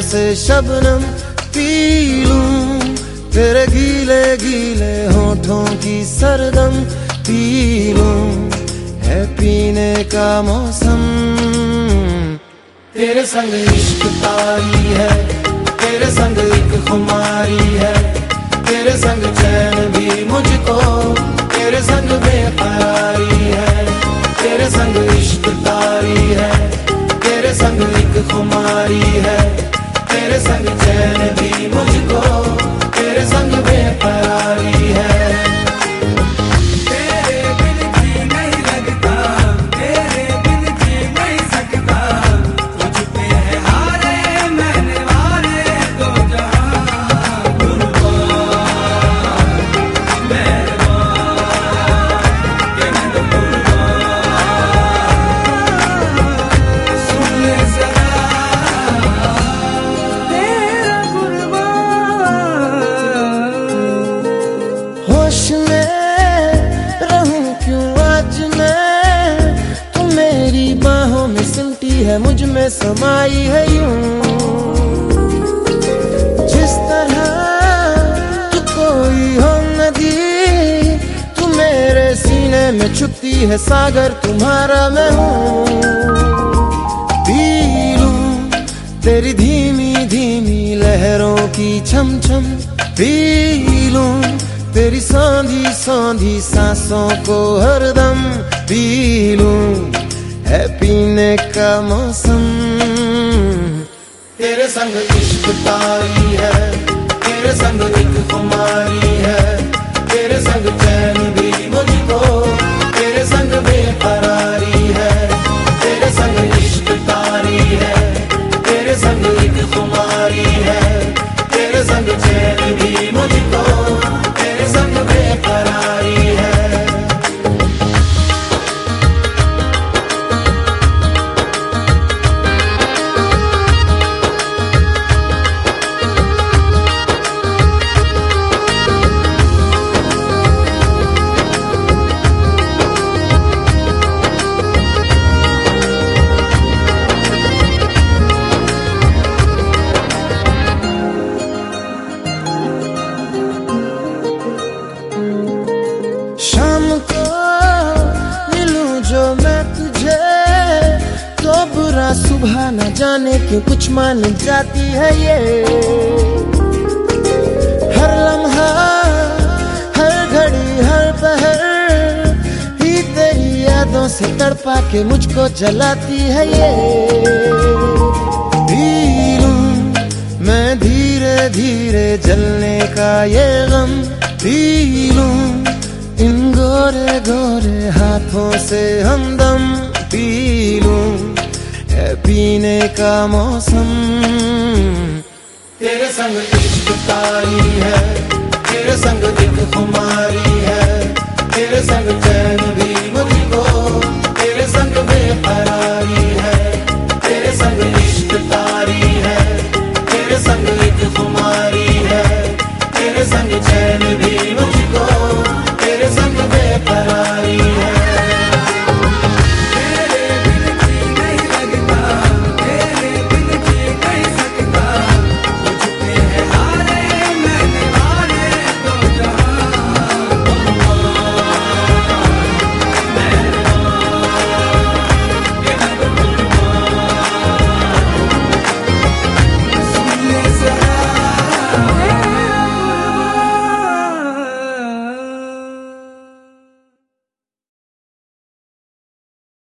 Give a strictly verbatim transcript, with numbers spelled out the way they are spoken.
से शबनम पी लूं, तेरे गीले गीले होठों की सरदम पी लूं, है पीने का मौसम। तेरे संग इश्क तारी है, तेरे संग एक खुमारी है, तेरे संग चैन भी मुझको, तेरे संग बेकरारी है। तेरे संग इश्क तारी है, तेरे संग एक खुमारी है, तेरे संग चैन भी मुझको, तेरे संग बेकरारी है। होश में रहूं क्यों आज मैं, तू मेरी बाहों में सिमटी है, मुझ में समाई है यूं। जिस तरह तू कोई हो नदी, तू मेरे सीने में छुपती है सागर, तुम्हारा मैं हूँ। पी लूं तेरी धीमी धीमी लहरों की छम छम, पी लूं तेरी सांधी सांधी सांसों को हरदम, पी लूं है पीने का मौसम। तेरे संग इश्क तारी है, तेरे संग एक खुमारी है, तेरे संग चैन भी मुझको, तेरे संग बेकरारी है। तेरे संग इश्क तारी है, तेरे संग एक खुमारी है, तेरे संग चैन भी मुझको, तेरे संग बेकरारी है। शाम को मिलूं जो मैं तुझे, तो बुरा सुबह न जाने क्यों कुछ मान जाती है ये। हर लम्हा हर घड़ी हर पहर ही तेरी यादों से तड़पा के मुझको जलाती है ये। पी लूं मैं धीरे धीरे जलने का ये गम, पी लूं इन गोरे गोरे हाथों से हमदम, पी लूं है पीने का मौसम। तेरे संग इश्क तारी है, तेरे संग एक खुमारी है, तेरे संग चैन भी मुझको, तेरे संग बेकरारी है। तेरे संग इश्क तारी है, तेरे संग एक खुमारी है, तेरे संग